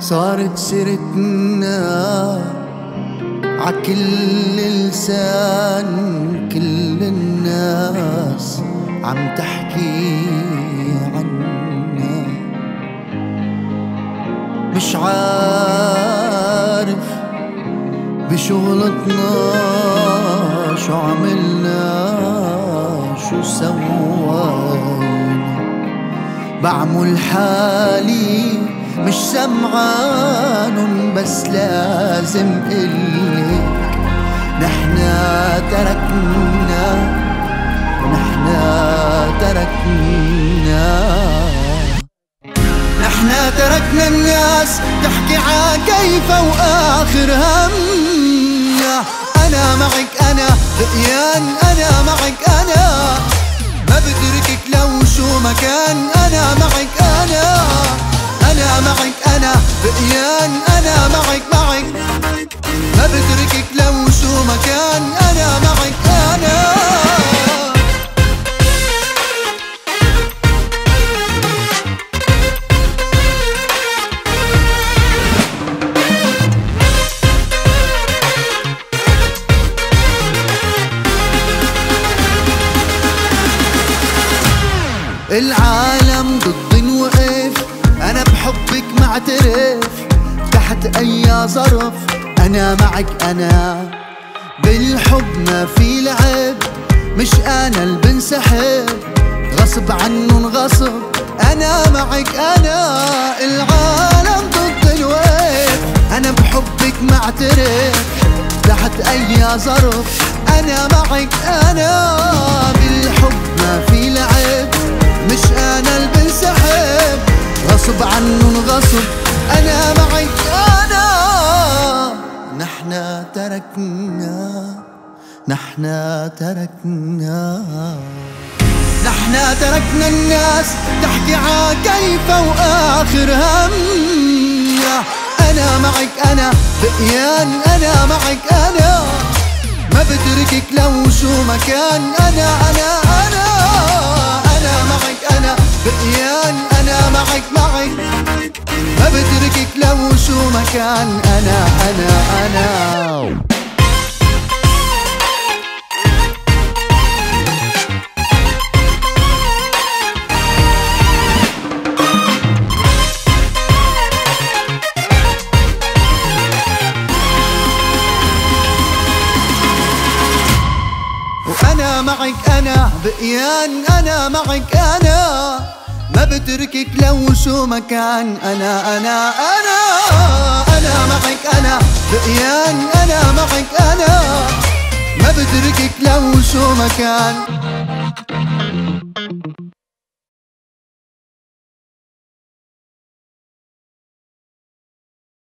صارت سيرتنا عكل لسان، كل الناس عم تحكي عنا. مش عارف بشغلتنا شو عملنا شو سوينا. بعمل حالي مش سمعانن، بس لازم قلك نحنا تركنا الناس تحكي ع كيف وآخر همنا. أنا معك أنا بقيان، أنا معك أنا ما بتركك لو شو مكان. أنا معك أنا معك أنا بقيان، أنا معك ما بتركك لو شو مكان. أنا معك العالم ضدي وقف، أنا بحبك معترف تحت أي ظرف. أنا معك أنا بالحب ما في لعب، مش أنا اللي بنسحب غصب عنن غصب. أنا معك أنا العالم ضدي وقف، أنا بحبك معترف تحت أي ظرف. أنا معك أنا بالحب ما في لعب، مش أنا اللي بنسحب غصب عنن غصب. أنا معك أنا نحنا تركنا الناس تحكي ع كيف وآخر همنا. أنا معك أنا بقيان، أنا معك أنا ما بتركك لو شو مكان. أنا معك أنا بقيان، أنا معك ما بتركك لو شو مكان. أنا وأنا معك أنا بقيان، أنا معك أنا ما بتركك لو شو مكان. أنا معك أنا بقيان، أنا معك أنا ما بتركك لو شو مكان.